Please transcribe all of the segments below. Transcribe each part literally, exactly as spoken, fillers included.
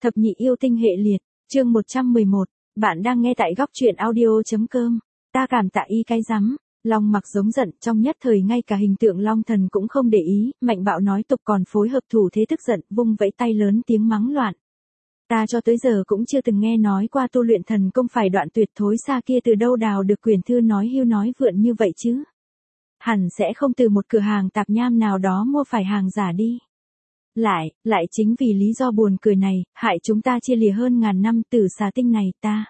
Thập nhị yêu tinh hệ liệt, chương một trăm mười một, bạn đang nghe tại góc truyện audio.com, ta cảm tạ y cái rắm. Long Mặc giống giận, trong nhất thời ngay cả hình tượng Long Thần cũng không để ý, mạnh bạo nói tục còn phối hợp thủ thế tức giận, vung vẫy tay lớn tiếng mắng loạn. Ta cho tới giờ cũng chưa từng nghe nói qua tu luyện thần công phải đoạn tuyệt thối xa kia từ đâu đào được quyển thư nói hưu nói vượn như vậy chứ. Hẳn sẽ không từ một cửa hàng tạp nham nào đó mua phải hàng giả đi. Lại, lại chính vì lý do buồn cười này, hại chúng ta chia lìa hơn ngàn năm tử xà tinh này ta.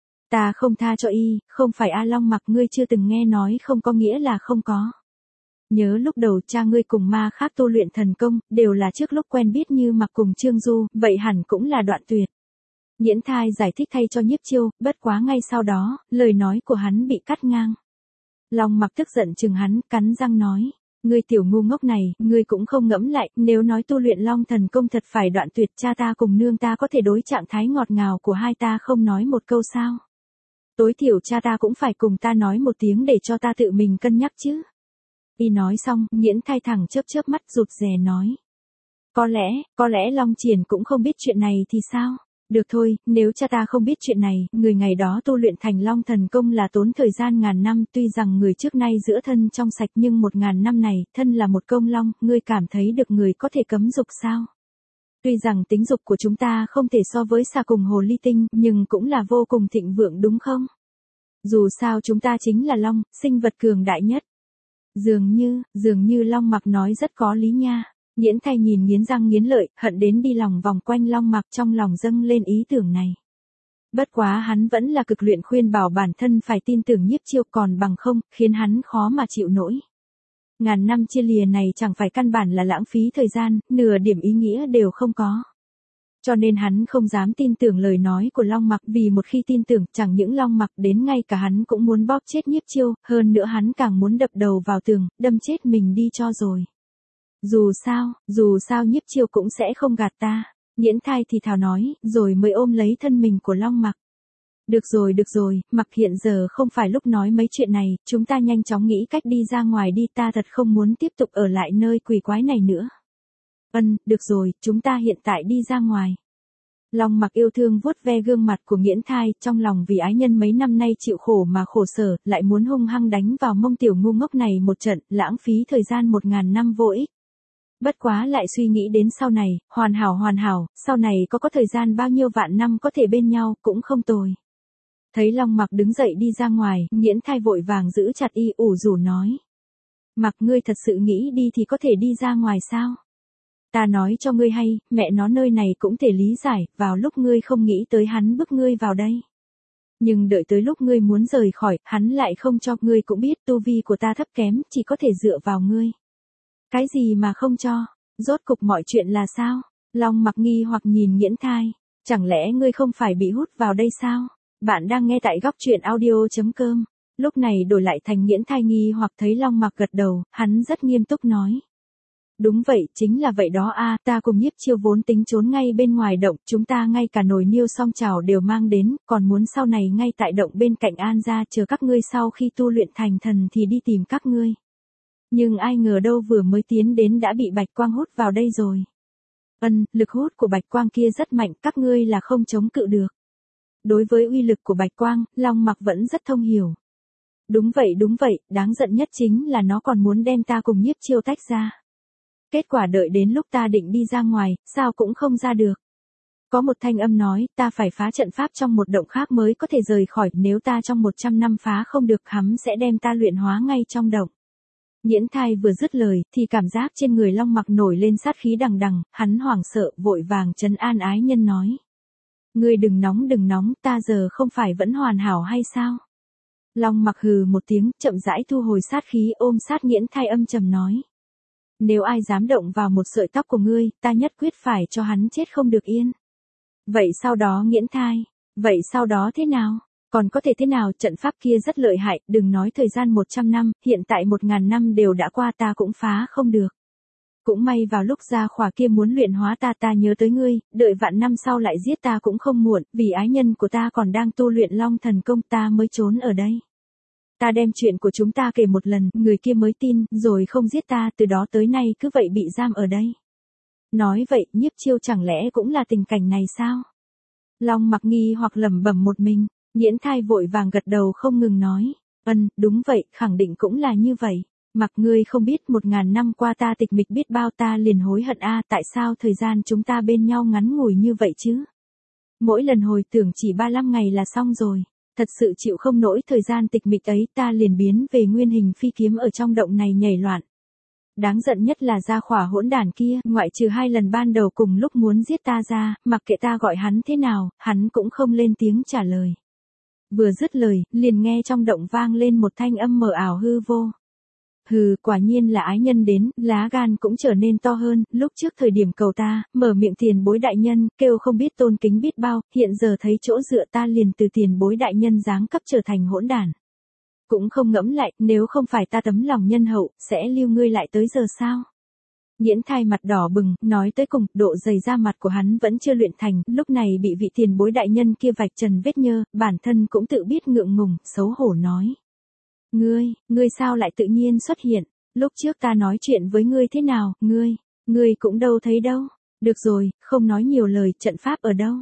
Ta không tha cho y, không phải A Long Mặc ngươi chưa từng nghe nói không có nghĩa là không có. Nhớ lúc đầu cha ngươi cùng ma khác tu luyện thần công, đều là trước lúc quen biết như Mặc cùng Trương Du, vậy hẳn cũng là đoạn tuyệt. Nhiễn Thai giải thích thay cho Nhiếp Chiêu, bất quá ngay sau đó, lời nói của hắn bị cắt ngang. Long Mặc tức giận chừng hắn, cắn răng nói. Ngươi tiểu ngu ngốc này, ngươi cũng không ngẫm lại, nếu nói tu luyện long thần công thật phải đoạn tuyệt cha ta cùng nương ta có thể đối trạng thái ngọt ngào của hai ta không nói một câu sao. Tối thiểu cha ta cũng phải cùng ta nói một tiếng để cho ta tự mình cân nhắc chứ. Y nói xong, Nhiễn Thai thẳng chớp chớp mắt rụt rè nói. Có lẽ, có lẽ Long Triển cũng không biết chuyện này thì sao? Được thôi, nếu cha ta không biết chuyện này, người ngày đó tu luyện thành long thần công là tốn thời gian ngàn năm, tuy rằng người trước nay giữa thân trong sạch nhưng một ngàn năm này, thân là một công long, ngươi cảm thấy được người có thể cấm dục sao? Tuy rằng tính dục của chúng ta không thể so với xà cùng hồ ly tinh, nhưng cũng là vô cùng thịnh vượng đúng không? Dù sao chúng ta chính là long, sinh vật cường đại nhất. Dường như, dường như Long Mặc nói rất có lý nha. Nhiễn Thai nhìn nghiến răng nghiến lợi, hận đến đi lòng vòng quanh Long Mặc trong lòng dâng lên ý tưởng này. Bất quá hắn vẫn là cực luyện khuyên bảo bản thân phải tin tưởng Nhiếp Chiêu còn bằng không, khiến hắn khó mà chịu nổi. Ngàn năm chia lìa này chẳng phải căn bản là lãng phí thời gian, nửa điểm ý nghĩa đều không có. Cho nên hắn không dám tin tưởng lời nói của Long Mặc vì một khi tin tưởng chẳng những Long Mặc đến ngay cả hắn cũng muốn bóp chết Nhiếp Chiêu, hơn nữa hắn càng muốn đập đầu vào tường, đâm chết mình đi cho rồi. Dù sao, dù sao Nhiếp Chiêu cũng sẽ không gạt ta. Nhiễn Thai thì thào nói, rồi mới ôm lấy thân mình của Long Mặc. Được rồi được rồi, Mặc hiện giờ không phải lúc nói mấy chuyện này, chúng ta nhanh chóng nghĩ cách đi ra ngoài đi, ta thật không muốn tiếp tục ở lại nơi quỷ quái này nữa. Ân, được rồi, chúng ta hiện tại đi ra ngoài. Long Mặc yêu thương vuốt ve gương mặt của Nhiễn Thai, trong lòng vì ái nhân mấy năm nay chịu khổ mà khổ sở, lại muốn hung hăng đánh vào mông tiểu ngu ngốc này một trận, lãng phí thời gian một ngàn năm vô ích. Bất quá lại suy nghĩ đến sau này, hoàn hảo hoàn hảo, sau này có có thời gian bao nhiêu vạn năm có thể bên nhau, cũng không tồi. Thấy Long Mặc đứng dậy đi ra ngoài, Nhiễn Thai vội vàng giữ chặt y ủ rủ nói. Mặc ngươi thật sự nghĩ đi thì có thể đi ra ngoài sao? Ta nói cho ngươi hay, mẹ nó nơi này cũng thể lý giải, vào lúc ngươi không nghĩ tới hắn bức ngươi vào đây. Nhưng đợi tới lúc ngươi muốn rời khỏi, hắn lại không cho, ngươi cũng biết tu vi của ta thấp kém, chỉ có thể dựa vào ngươi. Cái gì mà không cho, rốt cục mọi chuyện là sao? Long Mặc nghi hoặc nhìn Nhiễn Thai, chẳng lẽ ngươi không phải bị hút vào đây sao? Bạn đang nghe tại góc truyện audio.com, lúc này đổi lại thành Nhiễn Thai nghi hoặc thấy Long Mặc gật đầu, hắn rất nghiêm túc nói. Đúng vậy, chính là vậy đó a, ta cùng Nhiếp Chiêu vốn tính trốn ngay bên ngoài động, chúng ta ngay cả nồi niêu song chảo đều mang đến, còn muốn sau này ngay tại động bên cạnh An gia chờ các ngươi sau khi tu luyện thành thần thì đi tìm các ngươi. Nhưng ai ngờ đâu vừa mới tiến đến đã bị Bạch Quang hút vào đây rồi. Ân, lực hút của Bạch Quang kia rất mạnh, các ngươi là không chống cự được. Đối với uy lực của Bạch Quang, Long Mặc vẫn rất thông hiểu. Đúng vậy đúng vậy, đáng giận nhất chính là nó còn muốn đem ta cùng Nhiếp Chiêu tách ra. Kết quả đợi đến lúc ta định đi ra ngoài, sao cũng không ra được. Có một thanh âm nói, ta phải phá trận pháp trong một động khác mới có thể rời khỏi, nếu ta trong một trăm năm phá không được hắn sẽ đem ta luyện hóa ngay trong động. Nhiễn Thai vừa dứt lời, thì cảm giác trên người Long Mặc nổi lên sát khí đằng đằng, hắn hoảng sợ, vội vàng trấn an ái nhân nói. Ngươi đừng nóng đừng nóng, ta giờ không phải vẫn hoàn hảo hay sao? Long Mặc hừ một tiếng, chậm rãi thu hồi sát khí ôm sát Nhiễn Thai âm trầm nói. Nếu ai dám động vào một sợi tóc của ngươi, ta nhất quyết phải cho hắn chết không được yên. Vậy sau đó Nhiễn Thai, vậy sau đó thế nào? Còn có thể thế nào, trận pháp kia rất lợi hại, đừng nói thời gian một trăm năm, hiện tại một ngàn năm đều đã qua ta cũng phá không được. Cũng may vào lúc gia khỏa kia muốn luyện hóa ta ta nhớ tới ngươi, đợi vạn năm sau lại giết ta cũng không muộn, vì ái nhân của ta còn đang tu luyện long thần công ta mới trốn ở đây. Ta đem chuyện của chúng ta kể một lần, người kia mới tin, rồi không giết ta, từ đó tới nay cứ vậy bị giam ở đây. Nói vậy, Nhiếp Chiêu chẳng lẽ cũng là tình cảnh này sao? Long Mặc nghi hoặc lẩm bẩm một mình, Nghiễn Thai vội vàng gật đầu không ngừng nói, ân, đúng vậy, khẳng định cũng là như vậy. Mặc ngươi không biết một ngàn năm qua ta tịch mịch biết bao ta liền hối hận a, tại sao thời gian chúng ta bên nhau ngắn ngủi như vậy chứ? Mỗi lần hồi tưởng chỉ ba mươi lăm ngày là xong rồi, thật sự chịu không nổi thời gian tịch mịch ấy, ta liền biến về nguyên hình phi kiếm ở trong động này nhảy loạn. Đáng giận nhất là gia khỏa hỗn đản kia, ngoại trừ hai lần ban đầu cùng lúc muốn giết ta ra, mặc kệ ta gọi hắn thế nào, hắn cũng không lên tiếng trả lời. Vừa dứt lời, liền nghe trong động vang lên một thanh âm mờ ảo hư vô. Hừ, quả nhiên là ái nhân đến, lá gan cũng trở nên to hơn, lúc trước thời điểm cầu ta, mở miệng tiền bối đại nhân, kêu không biết tôn kính biết bao, hiện giờ thấy chỗ dựa ta liền từ tiền bối đại nhân giáng cấp trở thành hỗn đản. Cũng không ngẫm lại, nếu không phải ta tấm lòng nhân hậu, sẽ lưu ngươi lại tới giờ sao? Nghiễn Thai mặt đỏ bừng, nói tới cùng, độ dày da mặt của hắn vẫn chưa luyện thành, lúc này bị vị tiền bối đại nhân kia vạch trần vết nhơ, bản thân cũng tự biết ngượng ngùng, xấu hổ nói. Ngươi, ngươi sao lại tự nhiên xuất hiện, lúc trước ta nói chuyện với ngươi thế nào, ngươi, ngươi cũng đâu thấy đâu. Được rồi, không nói nhiều lời, trận pháp ở đâu?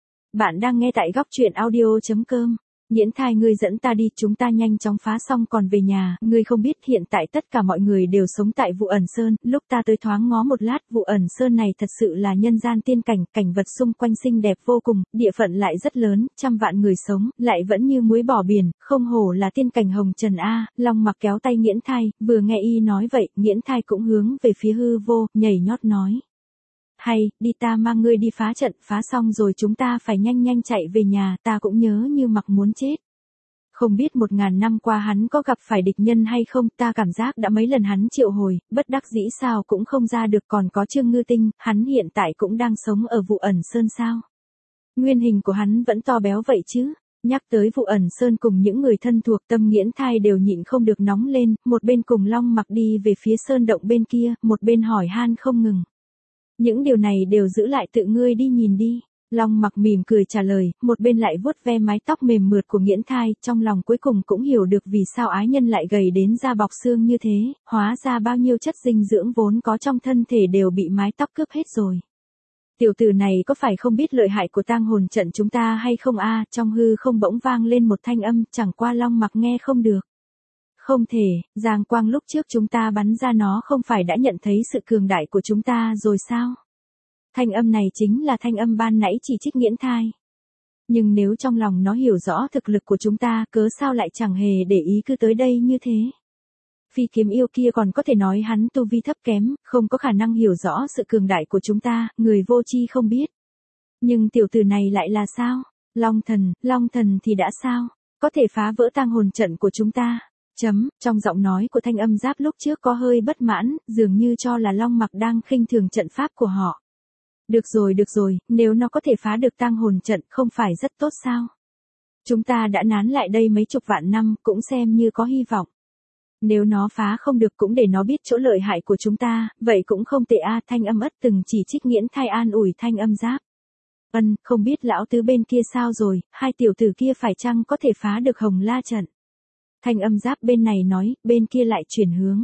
Bạn đang nghe tại góc truyện audio chấm com. Nghiễn Thai, ngươi dẫn ta đi, chúng ta nhanh chóng phá xong còn về nhà, ngươi không biết hiện tại tất cả mọi người đều sống tại Vụ Ẩn Sơn, lúc ta tới thoáng ngó một lát, Vụ Ẩn Sơn này thật sự là nhân gian tiên cảnh, cảnh vật xung quanh xinh đẹp vô cùng, địa phận lại rất lớn, trăm vạn người sống, lại vẫn như muối bỏ biển, không hổ là tiên cảnh hồng trần a. Long Mặc kéo tay Nghiễn Thai, vừa nghe y nói vậy, Nghiễn Thai cũng hướng về phía hư vô, nhảy nhót nói. Hay, đi ta mang ngươi đi phá trận, phá xong rồi chúng ta phải nhanh nhanh chạy về nhà, ta cũng nhớ như Mặc muốn chết. Không biết một ngàn năm qua hắn có gặp phải địch nhân hay không, ta cảm giác đã mấy lần hắn triệu hồi, bất đắc dĩ sao cũng không ra được, còn có Trương Ngư Tinh, hắn hiện tại cũng đang sống ở Vụ Ẩn Sơn sao. Nguyên hình của hắn vẫn to béo vậy chứ. Nhắc tới Vụ Ẩn Sơn cùng những người thân thuộc, tâm Nghiễn Thai đều nhịn không được nóng lên, một bên cùng Long Mặc đi về phía sơn động bên kia, một bên hỏi han không ngừng. Những điều này đều giữ lại tự ngươi đi nhìn đi. Long Mặc mỉm cười trả lời, một bên lại vuốt ve mái tóc mềm mượt của Nghiễn Thai, trong lòng cuối cùng cũng hiểu được vì sao ái nhân lại gầy đến da bọc xương như thế, hóa ra bao nhiêu chất dinh dưỡng vốn có trong thân thể đều bị mái tóc cướp hết rồi. Tiểu tử này có phải không biết lợi hại của tang hồn trận chúng ta hay không a? Trong hư không bỗng vang lên một thanh âm, chẳng qua Long Mặc nghe không được. Không thể, giang quang lúc trước chúng ta bắn ra nó không phải đã nhận thấy sự cường đại của chúng ta rồi sao? Thanh âm này chính là thanh âm ban nãy chỉ trích Nghiễn Thai. Nhưng nếu trong lòng nó hiểu rõ thực lực của chúng ta, cớ sao lại chẳng hề để ý cứ tới đây như thế? Phi kiếm yêu kia còn có thể nói hắn tu vi thấp kém, không có khả năng hiểu rõ sự cường đại của chúng ta, người vô tri không biết. Nhưng tiểu tử này lại là sao? Long thần, Long thần thì đã sao? Có thể phá vỡ tang hồn trận của chúng ta. Chấm, trong giọng nói của Thanh Âm Giáp lúc trước có hơi bất mãn, dường như cho là Long Mặc đang khinh thường trận pháp của họ. Được rồi được rồi, nếu nó có thể phá được tang hồn trận không phải rất tốt sao? Chúng ta đã nán lại đây mấy chục vạn năm, cũng xem như có hy vọng. Nếu nó phá không được cũng để nó biết chỗ lợi hại của chúng ta, vậy cũng không tệ a. Thanh Âm Ất từng chỉ trích Nghiễn Thai an ủi Thanh Âm Giáp. Ân, không biết lão tứ bên kia sao rồi, hai tiểu tử kia phải chăng có thể phá được Hồng La trận? Thanh Âm Giáp bên này nói, bên kia lại chuyển hướng.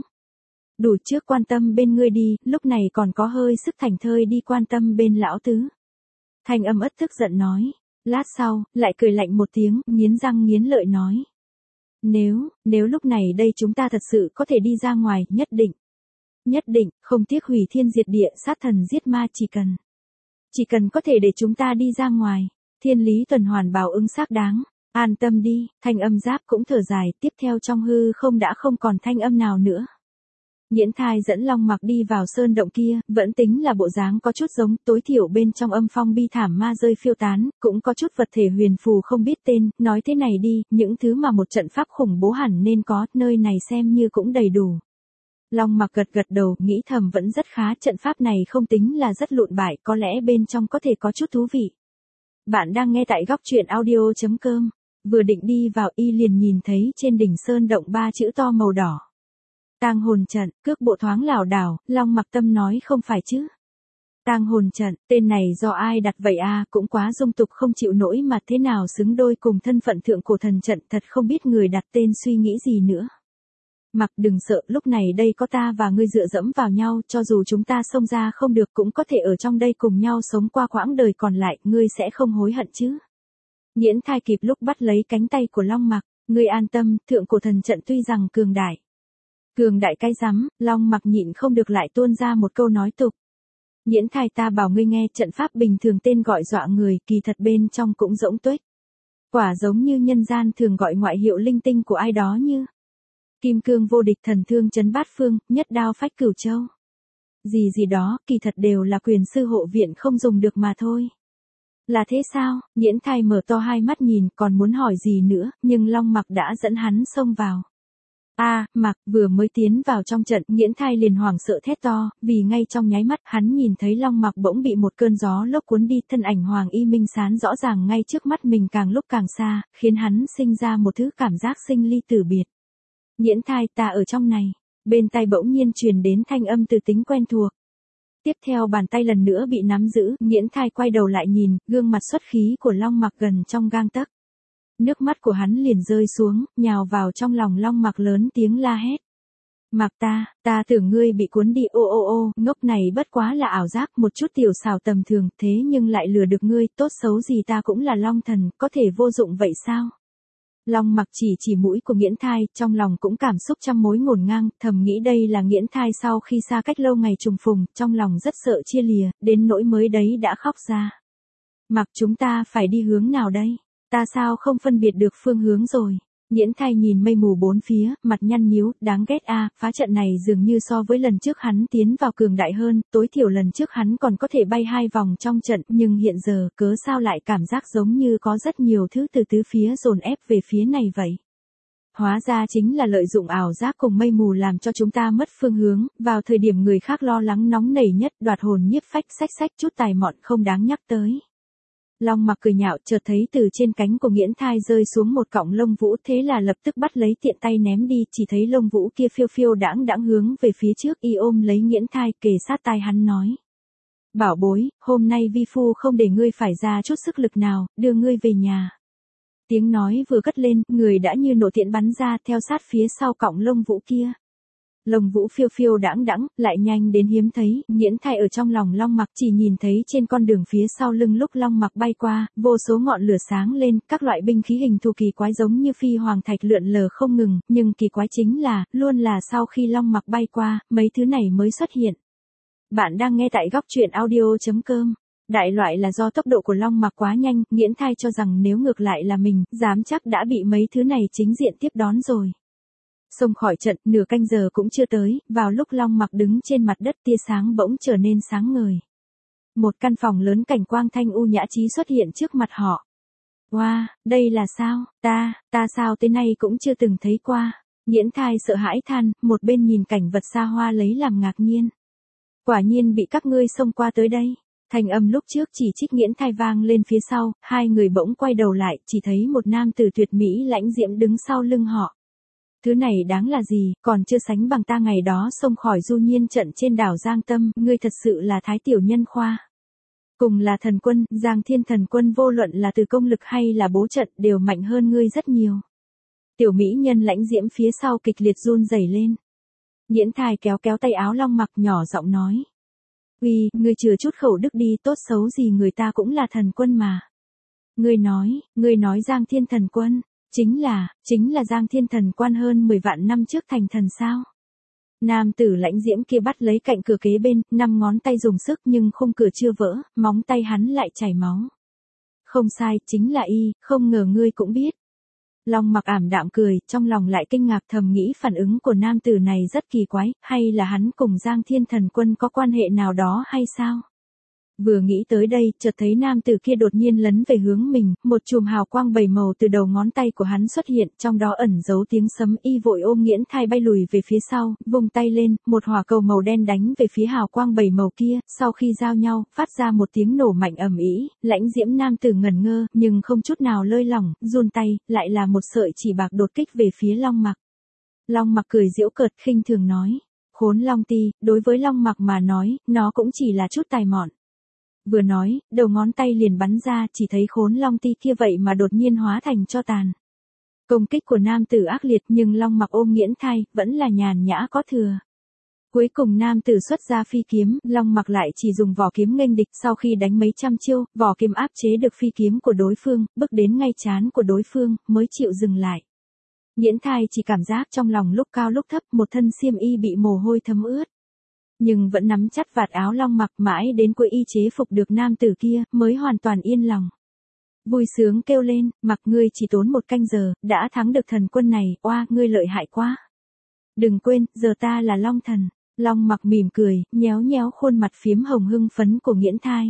Đủ trước quan tâm bên ngươi đi, lúc này còn có hơi sức thành thơi đi quan tâm bên lão tứ. Thanh Âm Ất tức giận nói. Lát sau, lại cười lạnh một tiếng, nghiến răng nghiến lợi nói. Nếu, nếu lúc này đây chúng ta thật sự có thể đi ra ngoài, nhất định. Nhất định, không tiếc hủy thiên diệt địa, sát thần giết ma chỉ cần. Chỉ cần có thể để chúng ta đi ra ngoài, thiên lý tuần hoàn báo ứng xác đáng. An tâm đi, Thanh Âm Giáp cũng thở dài, tiếp theo trong hư không đã không còn thanh âm nào nữa. Nghiễn Thai dẫn Long Mặc đi vào sơn động kia, vẫn tính là bộ dáng có chút giống, tối thiểu bên trong âm phong bi thảm ma rơi phiêu tán, cũng có chút vật thể huyền phù không biết tên, nói thế này đi, những thứ mà một trận pháp khủng bố hẳn nên có, nơi này xem như cũng đầy đủ. Long Mặc gật gật đầu, nghĩ thầm vẫn rất khá, trận pháp này không tính là rất lụn bại, có lẽ bên trong có thể có chút thú vị. Bạn đang nghe tại góc truyện audio chấm com. Vừa định đi vào y liền nhìn thấy trên đỉnh sơn động ba chữ to màu đỏ. Tang hồn trận, cước bộ thoáng lảo đảo, Long Mặc tâm nói không phải chứ. Tang hồn trận, tên này do ai đặt vậy a? Cũng quá dung tục không chịu nổi mà thế nào xứng đôi cùng thân phận thượng cổ thần trận, thật không biết người đặt tên suy nghĩ gì nữa. Mặc đừng sợ, lúc này đây có ta và ngươi dựa dẫm vào nhau, cho dù chúng ta xông ra không được cũng có thể ở trong đây cùng nhau sống qua quãng đời còn lại, ngươi sẽ không hối hận chứ. Nghiễn Thai kịp lúc bắt lấy cánh tay của Long Mặc, ngươi an tâm, thượng cổ thần trận tuy rằng cường đại. Cường đại cái rắm, Long Mặc nhịn không được lại tuôn ra một câu nói tục. Nghiễn Thai ta bảo ngươi nghe, trận pháp bình thường tên gọi dọa người, kỳ thật bên trong cũng rỗng tuếch. Quả giống như nhân gian thường gọi ngoại hiệu linh tinh của ai đó như kim cương vô địch, thần thương chấn bát phương, nhất đao phách cửu châu. Gì gì đó, kỳ thật đều là quyền sư hộ viện không dùng được mà thôi. Là thế sao? Nghiễn Thai mở to hai mắt nhìn, còn muốn hỏi gì nữa, nhưng Long Mặc đã dẫn hắn xông vào. A, à, Mặc vừa mới tiến vào trong trận, Nghiễn Thai liền hoảng sợ thét to, vì ngay trong nháy mắt hắn nhìn thấy Long Mặc bỗng bị một cơn gió lốc cuốn đi, thân ảnh Hoàng Y Minh Sán rõ ràng ngay trước mắt mình càng lúc càng xa, khiến hắn sinh ra một thứ cảm giác sinh ly tử biệt. Nghiễn Thai ta ở trong này, bên tai bỗng nhiên truyền đến thanh âm từ tính quen thuộc. Tiếp theo bàn tay lần nữa bị nắm giữ, Nghiễn Thai quay đầu lại nhìn, gương mặt xuất khí của Long Mặc gần trong gang tấc. Nước mắt của hắn liền rơi xuống, nhào vào trong lòng Long Mặc lớn tiếng la hét. Mặc ta, ta tưởng ngươi bị cuốn đi, ô ô ô, ngốc này bất quá là ảo giác, một chút tiểu xảo tầm thường, thế nhưng lại lừa được ngươi, tốt xấu gì ta cũng là Long Thần, có thể vô dụng vậy sao? Long Mặc chỉ chỉ mũi của Nghiễn Thai, trong lòng cũng cảm xúc trăm mối ngổn ngang, thầm nghĩ đây là Nghiễn Thai sau khi xa cách lâu ngày trùng phùng, trong lòng rất sợ chia lìa, đến nỗi mới đấy đã khóc ra. Mặc chúng ta phải đi hướng nào đây? Ta sao không phân biệt được phương hướng rồi? Nghiễn Thai nhìn mây mù bốn phía, mặt nhăn nhíu, đáng ghét a, à, phá trận này dường như so với lần trước hắn tiến vào cường đại hơn, tối thiểu lần trước hắn còn có thể bay hai vòng trong trận, nhưng hiện giờ, cớ sao lại cảm giác giống như có rất nhiều thứ từ tứ phía dồn ép về phía này vậy? Hóa ra chính là lợi dụng ảo giác cùng mây mù làm cho chúng ta mất phương hướng, vào thời điểm người khác lo lắng nóng nảy nhất, đoạt hồn nhiếp phách, xách xách chút tài mọn không đáng nhắc tới. Long Mặc cười nhạo, chợt thấy từ trên cánh của Nghiễn Thai rơi xuống một cọng lông vũ, thế là lập tức bắt lấy tiện tay ném đi, chỉ thấy lông vũ kia phiêu phiêu đãng đãng hướng về phía trước, y ôm lấy Nghiễn Thai, kề sát tai hắn nói. Bảo bối, hôm nay vi phu không để ngươi phải ra chút sức lực nào, đưa ngươi về nhà. Tiếng nói vừa cất lên, người đã như nổ tiễn bắn ra, theo sát phía sau cọng lông vũ kia. Lông vũ phiêu phiêu đãng đãng, lại nhanh đến hiếm thấy, Nghiễn Thai ở trong lòng Long Mặc chỉ nhìn thấy trên con đường phía sau lưng lúc Long Mặc bay qua, vô số ngọn lửa sáng lên, các loại binh khí hình thù kỳ quái giống như phi hoàng thạch lượn lờ không ngừng, nhưng kỳ quái chính là, luôn là sau khi Long Mặc bay qua, mấy thứ này mới xuất hiện. Bạn đang nghe tại góc truyện audio chấm com. Đại loại là do tốc độ của Long Mặc quá nhanh, Nghiễn Thai cho rằng nếu ngược lại là mình, dám chắc đã bị mấy thứ này chính diện tiếp đón rồi. Xông khỏi trận, nửa canh giờ cũng chưa tới, vào lúc Long Mặc đứng trên mặt đất tia sáng bỗng trở nên sáng ngời. Một căn phòng lớn cảnh quang thanh u nhã trí xuất hiện trước mặt họ. Wow, đây là sao, ta, ta sao tới nay cũng chưa từng thấy qua. Nghiễn Thai sợ hãi than, một bên nhìn cảnh vật xa hoa lấy làm ngạc nhiên. Quả nhiên bị các ngươi xông qua tới đây. Thanh âm lúc trước chỉ trích Nghiễn Thai vang lên phía sau, hai người bỗng quay đầu lại, chỉ thấy một nam tử tuyệt mỹ lãnh diễm đứng sau lưng họ. Thứ này đáng là gì, còn chưa sánh bằng ta ngày đó xông khỏi du nhiên trận trên đảo Giang Tâm, ngươi thật sự là thái tiểu nhân khoa. Cùng là thần quân, Giang Thiên thần quân vô luận là từ công lực hay là bố trận đều mạnh hơn ngươi rất nhiều. Tiểu mỹ nhân lãnh diễm phía sau kịch liệt run rẩy lên. Nghiễn Thai kéo kéo tay áo Long Mặc nhỏ giọng nói. Uy, ngươi chừa chút khẩu đức đi, tốt xấu gì người ta cũng là thần quân mà. Ngươi nói, ngươi nói Giang Thiên thần quân. Chính là, chính là Giang Thiên thần quan hơn mười vạn năm trước thành thần sao? Nam tử lãnh diễm kia bắt lấy cạnh cửa kế bên, năm ngón tay dùng sức nhưng khung cửa chưa vỡ, móng tay hắn lại chảy máu. Không sai, chính là y, không ngờ ngươi cũng biết. Long Mặc ảm đạm cười, trong lòng lại kinh ngạc thầm nghĩ phản ứng của nam tử này rất kỳ quái, hay là hắn cùng Giang Thiên thần quân có quan hệ nào đó hay sao? Vừa nghĩ tới đây, chợt thấy nam tử kia đột nhiên lấn về hướng mình, một chùm hào quang bảy màu từ đầu ngón tay của hắn xuất hiện, trong đó ẩn giấu tiếng sấm, y vội ôm Nghiễn Thai bay lùi về phía sau, vùng tay lên, một hỏa cầu màu đen đánh về phía hào quang bảy màu kia, sau khi giao nhau, phát ra một tiếng nổ mạnh ầm ĩ, lãnh diễm nam tử ngẩn ngơ, nhưng không chút nào lơi lỏng, run tay, lại là một sợi chỉ bạc đột kích về phía Long Mặc. Long Mặc cười giễu cợt khinh thường nói, khốn Long Ti, đối với Long Mặc mà nói, nó cũng chỉ là chút tài mọn. Vừa nói, đầu ngón tay liền bắn ra, chỉ thấy khốn Long Ti kia vậy mà đột nhiên hóa thành tro tàn. Công kích của nam tử ác liệt nhưng Long Mặc ôm Nghiễn Thai, vẫn là nhàn nhã có thừa. Cuối cùng nam tử xuất ra phi kiếm, Long Mặc lại chỉ dùng vỏ kiếm nghênh địch, sau khi đánh mấy trăm chiêu, vỏ kiếm áp chế được phi kiếm của đối phương, bước đến ngay trán của đối phương, mới chịu dừng lại. Nghiễn Thai chỉ cảm giác trong lòng lúc cao lúc thấp, một thân xiêm y bị mồ hôi thấm ướt. Nhưng vẫn nắm chặt vạt áo Long Mặc, mãi đến cuối y chế phục được nam tử kia, mới hoàn toàn yên lòng. Vui sướng kêu lên, Mặc, ngươi chỉ tốn một canh giờ, đã thắng được thần quân này, oa, ngươi lợi hại quá. Đừng quên, giờ ta là Long Thần. Long Mặc mỉm cười, nhéo nhéo khuôn mặt phiếm hồng hưng phấn của Nghiễn Thai.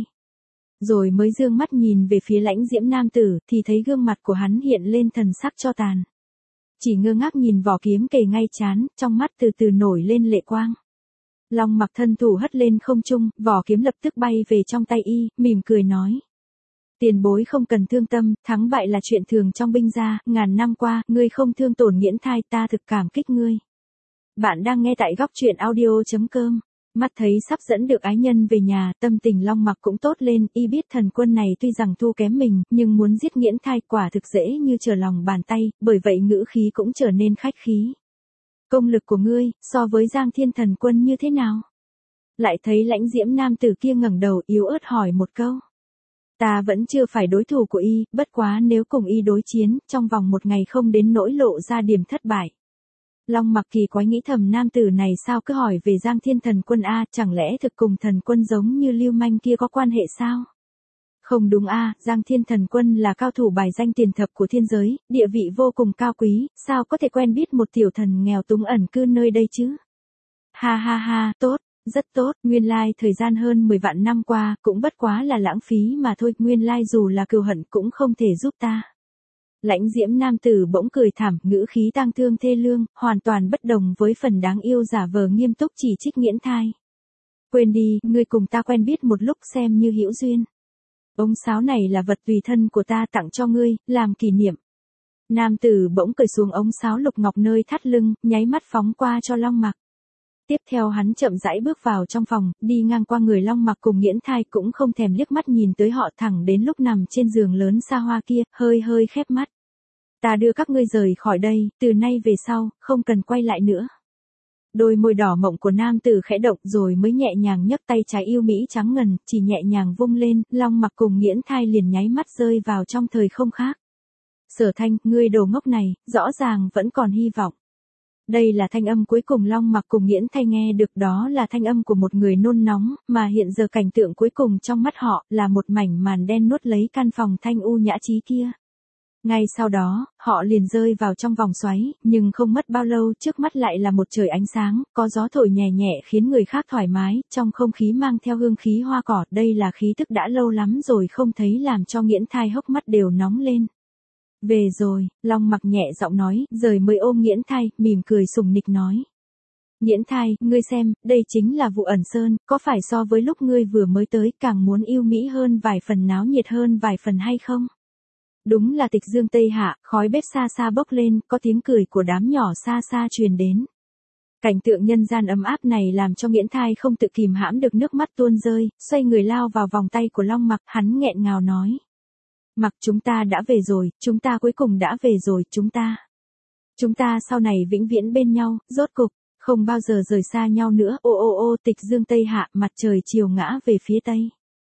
Rồi mới dương mắt nhìn về phía lãnh diễm nam tử, thì thấy gương mặt của hắn hiện lên thần sắc cho tàn. Chỉ ngơ ngác nhìn vỏ kiếm kề ngay trán, trong mắt từ từ nổi lên lệ quang. Long Mặc thân thủ hất lên không trung, vỏ kiếm lập tức bay về trong tay y, mỉm cười nói. Tiền bối không cần thương tâm, thắng bại là chuyện thường trong binh gia, ngàn năm qua, ngươi không thương tổn Nghiễn Thai, ta thực cảm kích ngươi. Bạn đang nghe tại góc truyện audio chấm com. Mắt thấy sắp dẫn được ái nhân về nhà, tâm tình Long Mặc cũng tốt lên, y biết thần quân này tuy rằng thu kém mình, nhưng muốn giết Nghiễn Thai quả thực dễ như trở lòng bàn tay, bởi vậy ngữ khí cũng trở nên khách khí. Công lực của ngươi, so với Giang Thiên thần quân như thế nào? Lại thấy lãnh diễm nam tử kia ngẩng đầu yếu ớt hỏi một câu. Ta vẫn chưa phải đối thủ của y, bất quá nếu cùng y đối chiến, trong vòng một ngày không đến nỗi lộ ra điểm thất bại. Long Mặc kỳ quái nghĩ thầm, nam tử này sao cứ hỏi về Giang Thiên thần quân a, chẳng lẽ thực cùng thần quân giống như lưu manh kia có quan hệ sao? Không đúng a, Giang Thiên thần quân là cao thủ bài danh tiền thập của thiên giới, địa vị vô cùng cao quý, sao có thể quen biết một tiểu thần nghèo túng ẩn cư nơi đây chứ? Ha ha ha, tốt, rất tốt, nguyên lai thời gian hơn mười vạn năm qua, cũng bất quá là lãng phí mà thôi, nguyên lai dù là cừu hận cũng không thể giúp ta. Lãnh diễm nam tử bỗng cười thảm, ngữ khí tang thương thê lương, hoàn toàn bất đồng với phần đáng yêu giả vờ nghiêm túc chỉ trích Nghiễn Thai. Quên đi, ngươi cùng ta quen biết một lúc xem như hữu duyên. Ống sáo này là vật tùy thân của ta tặng cho ngươi, làm kỷ niệm. Nam tử bỗng cởi xuống ống sáo lục ngọc nơi thắt lưng, nháy mắt phóng qua cho Long Mặc. Tiếp theo hắn chậm rãi bước vào trong phòng, đi ngang qua người Long Mặc cùng Nghiễn Thai cũng không thèm liếc mắt nhìn tới họ, thẳng đến lúc nằm trên giường lớn xa hoa kia, hơi hơi khép mắt. Ta đưa các ngươi rời khỏi đây, từ nay về sau, không cần quay lại nữa. Đôi môi đỏ mộng của nam tử khẽ động rồi mới nhẹ nhàng nhấc tay trái yêu mỹ trắng ngần, chỉ nhẹ nhàng vung lên, Long Mặc cùng Nghiễn Thai liền nháy mắt rơi vào trong thời không khác. Sở Thanh, ngươi đồ ngốc này, rõ ràng vẫn còn hy vọng. Đây là thanh âm cuối cùng Long Mặc cùng Nghiễn Thai nghe được, đó là thanh âm của một người nôn nóng, mà hiện giờ cảnh tượng cuối cùng trong mắt họ là một mảnh màn đen nuốt lấy căn phòng thanh u nhã trí kia. Ngay sau đó, họ liền rơi vào trong vòng xoáy, nhưng không mất bao lâu trước mắt lại là một trời ánh sáng, có gió thổi nhẹ nhẹ khiến người khác thoải mái, trong không khí mang theo hương khí hoa cỏ, đây là khí tức đã lâu lắm rồi không thấy, làm cho Nghiễn Thai hốc mắt đều nóng lên. Về rồi, Long Mặc nhẹ giọng nói, rồi mới ôm Nghiễn Thai, mỉm cười sùng nịch nói. Nghiễn Thai, ngươi xem, đây chính là Vụ Ẩn Sơn, có phải so với lúc ngươi vừa mới tới càng muốn yêu mỹ hơn vài phần, náo nhiệt hơn vài phần hay không? Đúng là tịch dương Tây Hạ, khói bếp xa xa bốc lên, có tiếng cười của đám nhỏ xa xa truyền đến. Cảnh tượng nhân gian ấm áp này làm cho Nghiễn Thai không tự kìm hãm được nước mắt tuôn rơi, xoay người lao vào vòng tay của Long Mặc, hắn nghẹn ngào nói. Mặc, chúng ta đã về rồi, chúng ta cuối cùng đã về rồi, chúng ta. Chúng ta sau này vĩnh viễn bên nhau, rốt cục, không bao giờ rời xa nhau nữa, ô ô ô, tịch dương Tây Hạ, mặt trời chiều ngã về phía Tây.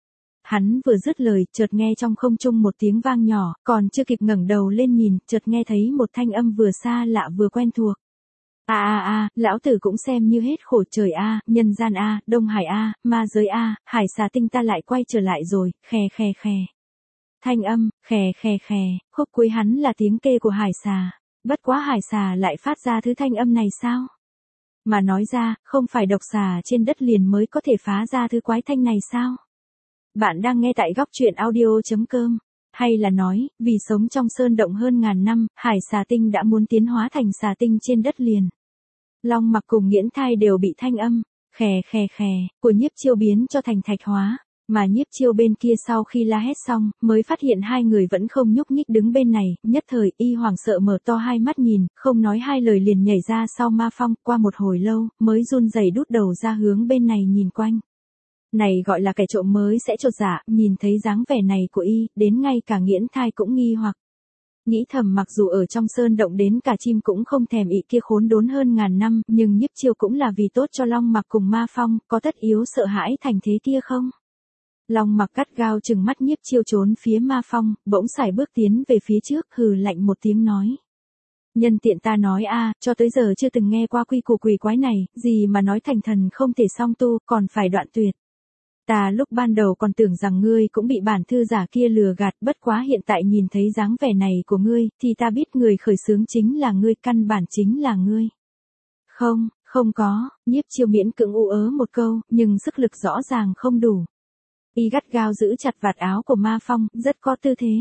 Hắn vừa dứt lời, chợt nghe trong không trung một tiếng vang nhỏ, còn chưa kịp ngẩng đầu lên nhìn, chợt nghe thấy một thanh âm vừa xa lạ vừa quen thuộc. A a a, lão tử cũng xem như hết khổ, trời a, nhân gian a, Đông Hải a, ma giới a, Hải Xà Tinh ta lại quay trở lại rồi, khè khè khè. Thanh âm, khè khè khè, khúc cuối hắn là tiếng kêu của Hải Xà. Bất quá Hải Xà lại phát ra thứ thanh âm này sao? Mà nói ra, không phải độc xà trên đất liền mới có thể phá ra thứ quái thanh này sao? Bạn đang nghe tại góc truyện audio chấm com. Hay là nói, vì sống trong sơn động hơn ngàn năm, Hải Xà Tinh đã muốn tiến hóa thành xà tinh trên đất liền. Long Mặc cùng Nghiễn Thai đều bị thanh âm, khè khè khè, của Nhiếp Chiêu biến cho thành thạch hóa. Mà Nhiếp Chiêu bên kia sau khi la hét xong, mới phát hiện hai người vẫn không nhúc nhích đứng bên này, nhất thời y hoảng sợ mở to hai mắt nhìn, không nói hai lời liền nhảy ra sau ma phong, qua một hồi lâu, mới run rẩy đút đầu ra hướng bên này nhìn quanh. Này gọi là kẻ trộm mới sẽ chột dạ, nhìn thấy dáng vẻ này của y, đến ngay cả Nghiễn Thai cũng nghi hoặc. Nghĩ thầm mặc dù ở trong sơn động đến cả chim cũng không thèm ị kia khốn đốn hơn ngàn năm, nhưng Nhiếp Chiêu cũng là vì tốt cho Long Mặc cùng Ma Phong, có tất yếu sợ hãi thành thế kia không? Long Mặc cắt gao chừng mắt Nhiếp Chiêu trốn phía Ma Phong, bỗng sải bước tiến về phía trước, hừ lạnh một tiếng nói. Nhân tiện ta nói a, cho tới giờ chưa từng nghe qua quy củ quỷ quái này, gì mà nói thành thần không thể song tu, còn phải đoạn tuyệt. Ta lúc ban đầu còn tưởng rằng ngươi cũng bị bản thư giả kia lừa gạt, bất quá hiện tại nhìn thấy dáng vẻ này của ngươi, thì ta biết người khởi xướng chính là ngươi, căn bản chính là ngươi. Không, không có, Nhiếp Chiêu miễn cưỡng u ớ một câu, nhưng sức lực rõ ràng không đủ. Y gắt gao giữ chặt vạt áo của Ma Phong, rất có tư thế.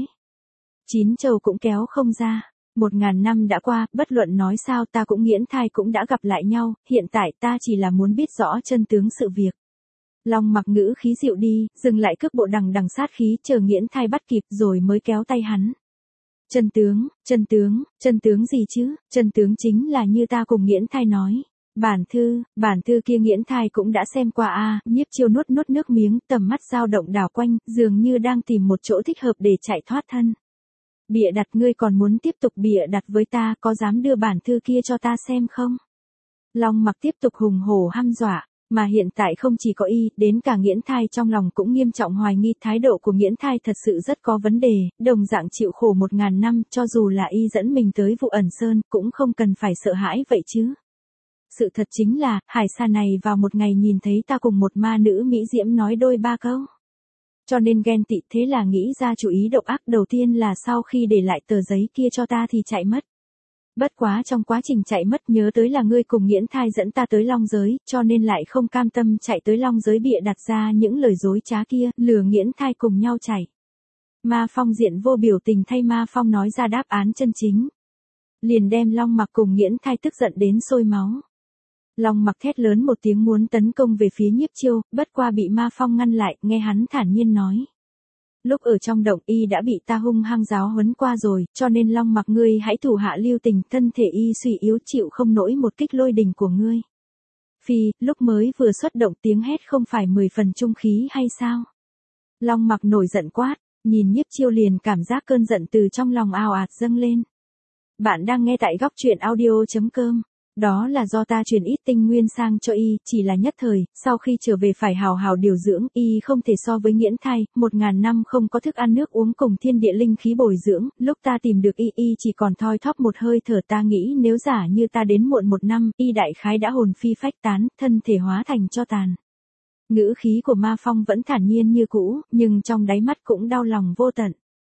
Chín trầu cũng kéo không ra. Một ngàn năm đã qua, bất luận nói sao ta cũng Nghiễn Thai cũng đã gặp lại nhau, hiện tại ta chỉ là muốn biết rõ chân tướng sự việc. Long Mặc ngữ khí dịu đi, dừng lại cước bộ đằng đằng sát khí, chờ Nghiễn Thai bắt kịp rồi mới kéo tay hắn. Chân tướng, chân tướng, chân tướng gì chứ, chân tướng chính là như ta cùng Nghiễn Thai nói. Bản thư, bản thư kia Nghiễn Thai cũng đã xem qua a. Nhiếp Chiêu nuốt nuốt nước miếng, tầm mắt dao động đảo quanh, dường như đang tìm một chỗ thích hợp để chạy thoát thân. Bịa đặt, ngươi còn muốn tiếp tục bịa đặt với ta, có dám đưa bản thư kia cho ta xem không? Long Mặc tiếp tục hùng hổ hăm dọa, mà hiện tại không chỉ có y, đến cả Nghiễn Thai trong lòng cũng nghiêm trọng hoài nghi thái độ của Nghiễn Thai thật sự rất có vấn đề, đồng dạng chịu khổ một ngàn năm, cho dù là y dẫn mình tới Vụ Ẩn Sơn, cũng không cần phải sợ hãi vậy chứ. Sự thật chính là, Hải Sa này vào một ngày nhìn thấy ta cùng một ma nữ mỹ diễm nói đôi ba câu. Cho nên ghen tị, thế là nghĩ ra chủ ý độc ác, đầu tiên là sau khi để lại tờ giấy kia cho ta thì chạy mất. Bất quá trong quá trình chạy mất nhớ tới là ngươi cùng Nghiễn Thai dẫn ta tới Long Giới, cho nên lại không cam tâm chạy tới Long Giới bịa đặt ra những lời dối trá kia, lừa Nghiễn Thai cùng nhau chạy. Ma Phong diện vô biểu tình thay Ma Phong nói ra đáp án chân chính. Liền đem Long Mặc cùng Nghiễn Thai tức giận đến sôi máu. Long Mặc thét lớn một tiếng muốn tấn công về phía Nhiếp Chiêu, bất qua bị Ma Phong ngăn lại, nghe hắn thản nhiên nói. Lúc ở trong động y đã bị ta hung hăng giáo huấn qua rồi, cho nên Long Mặc ngươi hãy thủ hạ lưu tình, thân thể y suy yếu chịu không nổi một kích lôi đình của ngươi. Phi, lúc mới vừa xuất động tiếng hét không phải mười phần trung khí hay sao? Long Mặc nổi giận quát, nhìn Nhiếp Chiêu liền cảm giác cơn giận từ trong lòng ào ạt dâng lên. Bạn đang nghe tại góc truyện audio chấm com. Đó là do ta truyền ít tinh nguyên sang cho y, chỉ là nhất thời, sau khi trở về phải hào hào điều dưỡng, y không thể so với Nghiễn Thai, một ngàn năm không có thức ăn nước uống cùng thiên địa linh khí bồi dưỡng, lúc ta tìm được y y chỉ còn thoi thóp một hơi thở, ta nghĩ nếu giả như ta đến muộn một năm, y đại khái đã hồn phi phách tán, thân thể hóa thành tro tàn. Ngữ khí của Ma Phong vẫn thản nhiên như cũ, nhưng trong đáy mắt cũng đau lòng vô tận.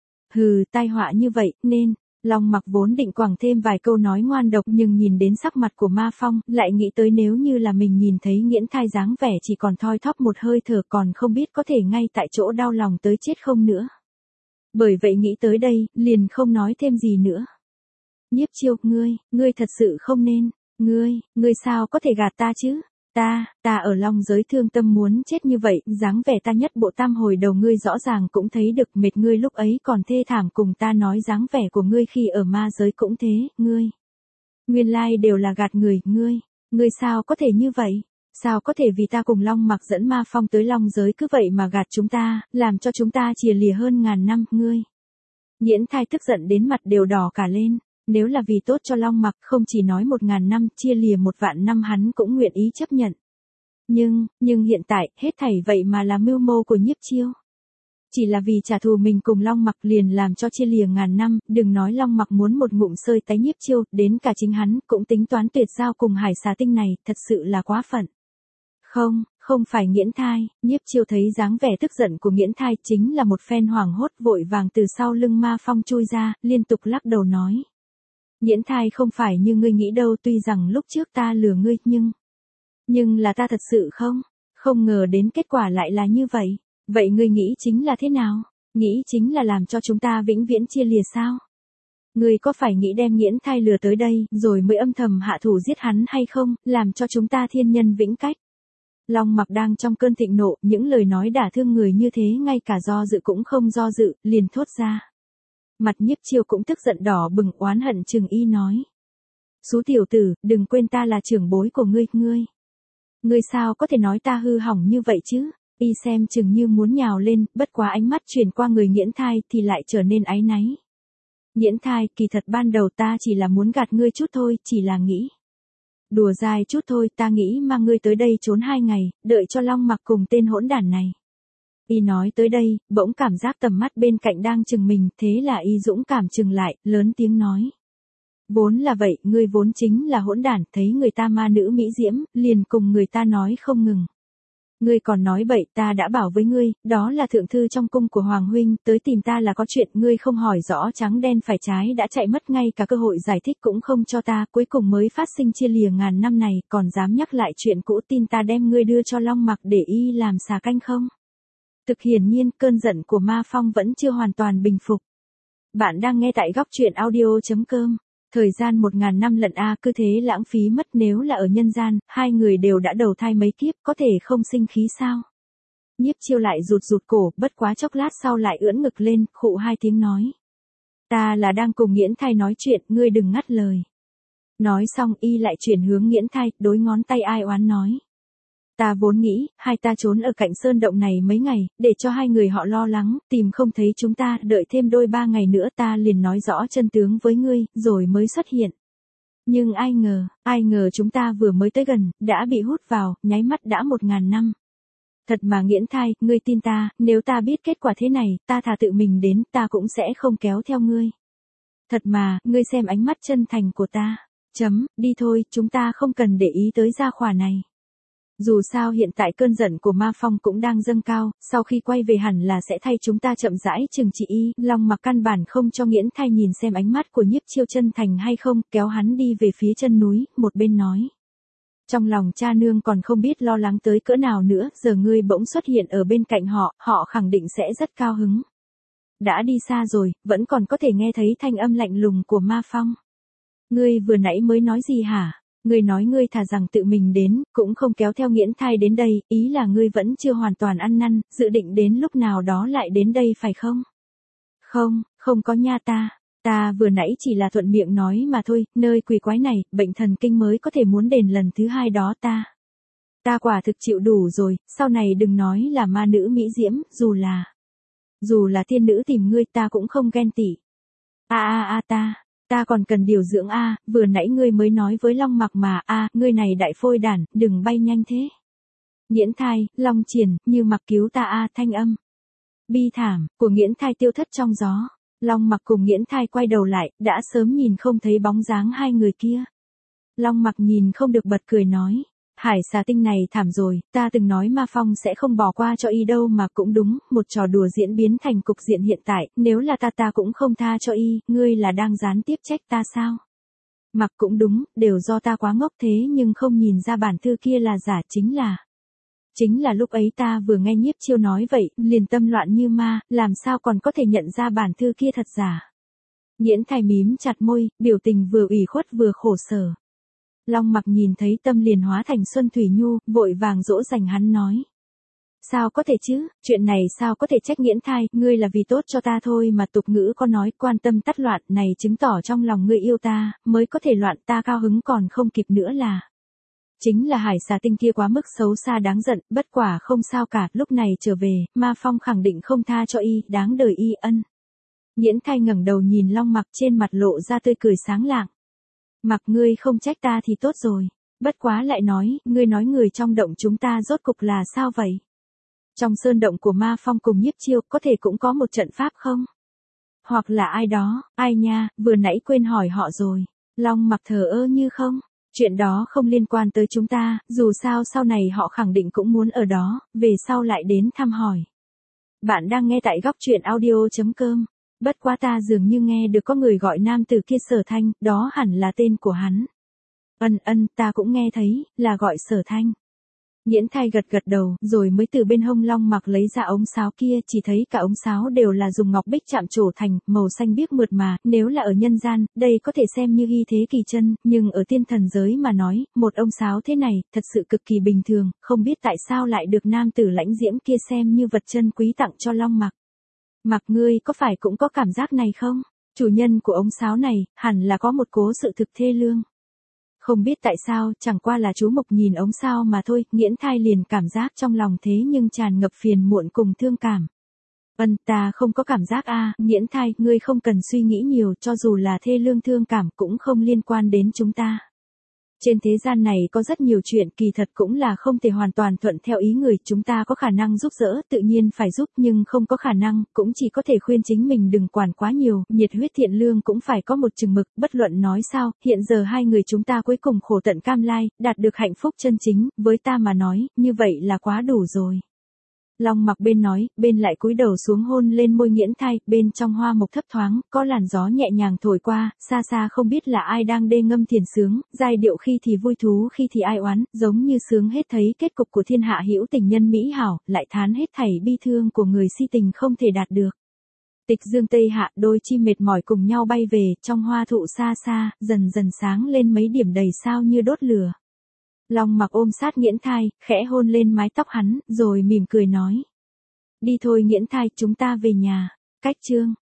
Hừ, tai họa như vậy, nên... Long Mặc vốn định quẳng thêm vài câu nói ngoan độc, nhưng nhìn đến sắc mặt của Ma Phong, lại nghĩ tới nếu như là mình nhìn thấy Nghiễn Thai dáng vẻ chỉ còn thoi thóp một hơi thở, còn không biết có thể ngay tại chỗ đau lòng tới chết không nữa. Bởi vậy nghĩ tới đây, liền không nói thêm gì nữa. Nhiếp Chiêu, ngươi, ngươi thật sự không nên, ngươi, ngươi sao có thể gạt ta chứ? Ta, ta ở Long Giới thương tâm muốn chết như vậy, dáng vẻ ta nhất bộ tam hồi đầu ngươi rõ ràng cũng thấy được, mệt ngươi lúc ấy còn thê thảm cùng ta nói dáng vẻ của ngươi khi ở ma giới cũng thế, ngươi. Nguyên lai đều là gạt người, ngươi, ngươi sao có thể như vậy? Sao có thể vì ta cùng Long Mặc dẫn Ma Phong tới Long Giới cứ vậy mà gạt chúng ta, làm cho chúng ta chìa lìa hơn ngàn năm, ngươi. Nghiễn Thai tức giận đến mặt đều đỏ cả lên. Nếu là vì tốt cho Long Mặc, không chỉ nói một ngàn năm, chia lìa một vạn năm hắn cũng nguyện ý chấp nhận. Nhưng, nhưng hiện tại, hết thảy vậy mà là mưu mô của Nhiếp Chiêu. Chỉ là vì trả thù mình cùng Long Mặc liền làm cho chia lìa ngàn năm, đừng nói Long Mặc muốn một ngụm sơi tái Nhiếp Chiêu, đến cả chính hắn cũng tính toán tuyệt giao cùng Hải Xà Tinh này, thật sự là quá phận. Không, không phải Nghiễn Thai, Nhiếp Chiêu thấy dáng vẻ tức giận của Nghiễn Thai chính là một phen hoảng hốt, vội vàng từ sau lưng Ma Phong chui ra, liên tục lắc đầu nói. Nghiễn Thai không phải như ngươi nghĩ đâu, tuy rằng lúc trước ta lừa ngươi, nhưng... Nhưng là ta thật sự không, không ngờ đến kết quả lại là như vậy. Vậy ngươi nghĩ chính là thế nào? Nghĩ chính là làm cho chúng ta vĩnh viễn chia lìa sao? Ngươi có phải nghĩ đem Nghiễn Thai lừa tới đây, rồi mới âm thầm hạ thủ giết hắn hay không, làm cho chúng ta thiên nhân vĩnh cách? Long Mặc đang trong cơn thịnh nộ, những lời nói đả thương người như thế ngay cả do dự cũng không do dự, liền thốt ra. Mặt Nhiếp Chiêu cũng tức giận đỏ bừng, oán hận chừng y nói. Xú tiểu tử, đừng quên ta là trưởng bối của ngươi, ngươi. Ngươi sao có thể nói ta hư hỏng như vậy chứ? Y xem chừng như muốn nhào lên, bất quá ánh mắt chuyển qua người Nghiễn Thai thì lại trở nên áy náy. Nghiễn thai, kỳ thật ban đầu ta chỉ là muốn gạt ngươi chút thôi, chỉ là nghĩ. Đùa dài chút thôi, ta nghĩ mang ngươi tới đây trốn hai ngày, đợi cho Long Mặc cùng tên hỗn đản này. Y nói tới đây, bỗng cảm giác tầm mắt bên cạnh đang chừng mình, thế là Y dũng cảm chừng lại, lớn tiếng nói. Vốn là vậy, ngươi vốn chính là hỗn đản, thấy người ta ma nữ mỹ diễm, liền cùng người ta nói không ngừng. Ngươi còn nói bậy, ta đã bảo với ngươi, đó là thượng thư trong cung của Hoàng huynh, tới tìm ta là có chuyện, ngươi không hỏi rõ trắng đen phải trái đã chạy mất ngay cả cơ hội giải thích cũng không cho ta, cuối cùng mới phát sinh chia lìa ngàn năm này, còn dám nhắc lại chuyện cũ, tin ta đem ngươi đưa cho Long Mặc để y làm xà canh không? Thực hiển nhiên, cơn giận của Ma Phong vẫn chưa hoàn toàn bình phục. Bạn đang nghe tại góc truyện audio chấm com. Thời gian một ngàn năm lận a, cứ thế lãng phí mất, nếu là ở nhân gian, hai người đều đã đầu thai mấy kiếp, có thể không sinh khí sao? Nhiếp Chiêu lại rụt rụt cổ, bất quá chốc lát sau lại ưỡn ngực lên, khụ hai tiếng nói. Ta là đang cùng Nghiễn thai nói chuyện, ngươi đừng ngắt lời. Nói xong Y lại chuyển hướng Nghiễn thai, đối ngón tay ai oán nói. Ta vốn nghĩ, hai ta trốn ở cạnh sơn động này mấy ngày, để cho hai người họ lo lắng, tìm không thấy chúng ta, đợi thêm đôi ba ngày nữa ta liền nói rõ chân tướng với ngươi, rồi mới xuất hiện. Nhưng ai ngờ, ai ngờ chúng ta vừa mới tới gần, đã bị hút vào, nháy mắt đã một ngàn năm. Thật mà Nghiễn thai, ngươi tin ta, nếu ta biết kết quả thế này, ta thà tự mình đến, ta cũng sẽ không kéo theo ngươi. Thật mà, ngươi xem ánh mắt chân thành của ta. Chấm, đi thôi, chúng ta không cần để ý tới gia khỏa này. Dù sao hiện tại cơn giận của Ma Phong cũng đang dâng cao, sau khi quay về hẳn là sẽ thay chúng ta chậm rãi trừng trị y. Long Mặc căn bản không cho Nghiễn thai nhìn xem ánh mắt của Nhiếp Chiêu chân thành hay không, kéo hắn đi về phía chân núi, một bên nói. Trong lòng cha nương còn không biết lo lắng tới cỡ nào nữa, giờ ngươi bỗng xuất hiện ở bên cạnh họ, họ khẳng định sẽ rất cao hứng. Đã đi xa rồi, vẫn còn có thể nghe thấy thanh âm lạnh lùng của Ma Phong. Ngươi vừa nãy mới nói gì hả? Ngươi nói ngươi thà rằng tự mình đến, cũng không kéo theo Nghiễn thai đến đây, ý là ngươi vẫn chưa hoàn toàn ăn năn, dự định đến lúc nào đó lại đến đây phải không? Không, không có nha ta, ta vừa nãy chỉ là thuận miệng nói mà thôi, nơi quỷ quái này, bệnh thần kinh mới có thể muốn đền lần thứ hai đó ta. Ta quả thực chịu đủ rồi, sau này đừng nói là ma nữ mỹ diễm, dù là, dù là thiên nữ tìm ngươi ta cũng không ghen tị. A a a ta. Ta còn cần điều dưỡng a, vừa nãy ngươi mới nói với Long Mặc mà, a, ngươi này đại phôi đản, đừng bay nhanh thế. Nghiễn thai, Long Triển, Như Mặc cứu ta a, thanh âm bi thảm của Nghiễn thai tiêu thất trong gió. Long Mặc cùng Nghiễn thai quay đầu lại, đã sớm nhìn không thấy bóng dáng hai người kia. Long Mặc nhìn không được bật cười nói. Hải xà tinh này thảm rồi, ta từng nói Ma Phong sẽ không bỏ qua cho y đâu mà cũng đúng, một trò đùa diễn biến thành cục diện hiện tại, nếu là ta ta cũng không tha cho y, ngươi là đang gián tiếp trách ta sao? Mặc cũng đúng, đều do ta quá ngốc thế nhưng không nhìn ra bản thư kia là giả, chính là. Chính là lúc ấy ta vừa nghe Nhiếp Chiêu nói vậy, liền tâm loạn như ma, làm sao còn có thể nhận ra bản thư kia thật giả? Nghiễn thai mím chặt môi, biểu tình vừa ủy khuất vừa khổ sở. Long Mặc nhìn thấy tâm liền hóa thành Xuân Thủy Nhu, vội vàng dỗ dành hắn nói. Sao có thể chứ, chuyện này sao có thể trách Nghiễn thai, ngươi là vì tốt cho ta thôi mà tục ngữ có nói quan tâm tắt loạn này chứng tỏ trong lòng ngươi yêu ta, mới có thể loạn ta cao hứng còn không kịp nữa là. Chính là hải xà tinh kia quá mức xấu xa đáng giận, bất quả không sao cả, lúc này trở về, Ma Phong khẳng định không tha cho y, đáng đời y ân. Nghiễn thai ngẩng đầu nhìn Long Mặc trên mặt lộ ra tươi cười sáng lạng. Mặc ngươi không trách ta thì tốt rồi. Bất quá lại nói, ngươi nói người trong động chúng ta rốt cục là sao vậy? Trong sơn động của Ma Phong cùng Nhiếp Chiêu có thể cũng có một trận pháp không? Hoặc là ai đó, ai nha, vừa nãy quên hỏi họ rồi. Long Mặc thờ ơ như không. Chuyện đó không liên quan tới chúng ta, dù sao sau này họ khẳng định cũng muốn ở đó, về sau lại đến thăm hỏi. Bạn đang nghe tại góc truyện audio chấm com. Bất quá ta dường như nghe được có người gọi nam tử kia Sở Thanh, đó hẳn là tên của hắn. Ân ân, ta cũng nghe thấy, là gọi Sở Thanh. Nghiễn thai gật gật đầu, rồi mới từ bên hông Long Mặc lấy ra ống sáo kia, chỉ thấy cả ống sáo đều là dùng ngọc bích chạm trổ thành, màu xanh biếc mượt mà, nếu là ở nhân gian, đây có thể xem như hy thế kỳ chân, nhưng ở tiên thần giới mà nói, một ống sáo thế này, thật sự cực kỳ bình thường, không biết tại sao lại được nam tử lãnh diễm kia xem như vật chân quý tặng cho Long Mặc. Mặc ngươi có phải cũng có cảm giác này không? Chủ nhân của ống sáo này, hẳn là có một cố sự thực thê lương. Không biết tại sao, chẳng qua là chú mục nhìn ống sao mà thôi, Nghiễn thai liền cảm giác trong lòng thế nhưng tràn ngập phiền muộn cùng thương cảm. Ân, ta không có cảm giác a, Nghiễn Thai, ngươi không cần suy nghĩ nhiều, cho dù là thê lương thương cảm cũng không liên quan đến chúng ta. Trên thế gian này có rất nhiều chuyện kỳ thật cũng là không thể hoàn toàn thuận theo ý người, chúng ta có khả năng giúp đỡ, tự nhiên phải giúp, nhưng không có khả năng, cũng chỉ có thể khuyên chính mình đừng quản quá nhiều, nhiệt huyết thiện lương cũng phải có một chừng mực, bất luận nói sao, hiện giờ hai người chúng ta cuối cùng khổ tận cam lai, đạt được hạnh phúc chân chính, với ta mà nói, như vậy là quá đủ rồi. Long Mặc bên nói, bên lại cúi đầu xuống hôn lên môi Nghiễn Thai, bên trong hoa mộc thấp thoáng, có làn gió nhẹ nhàng thổi qua, xa xa không biết là ai đang đê ngâm thiền sướng, giai điệu khi thì vui thú khi thì ai oán, giống như sướng hết thấy kết cục của thiên hạ hữu tình nhân mỹ hảo, lại thán hết thảy bi thương của người si tình không thể đạt được. Tịch dương tây hạ, đôi chim mệt mỏi cùng nhau bay về, trong hoa thụ xa xa, dần dần sáng lên mấy điểm đầy sao như đốt lửa. Long Mặc ôm sát Nghiễn Thai, khẽ hôn lên mái tóc hắn, rồi mỉm cười nói. Đi thôi Nghiễn Thai, chúng ta về nhà. Cách chương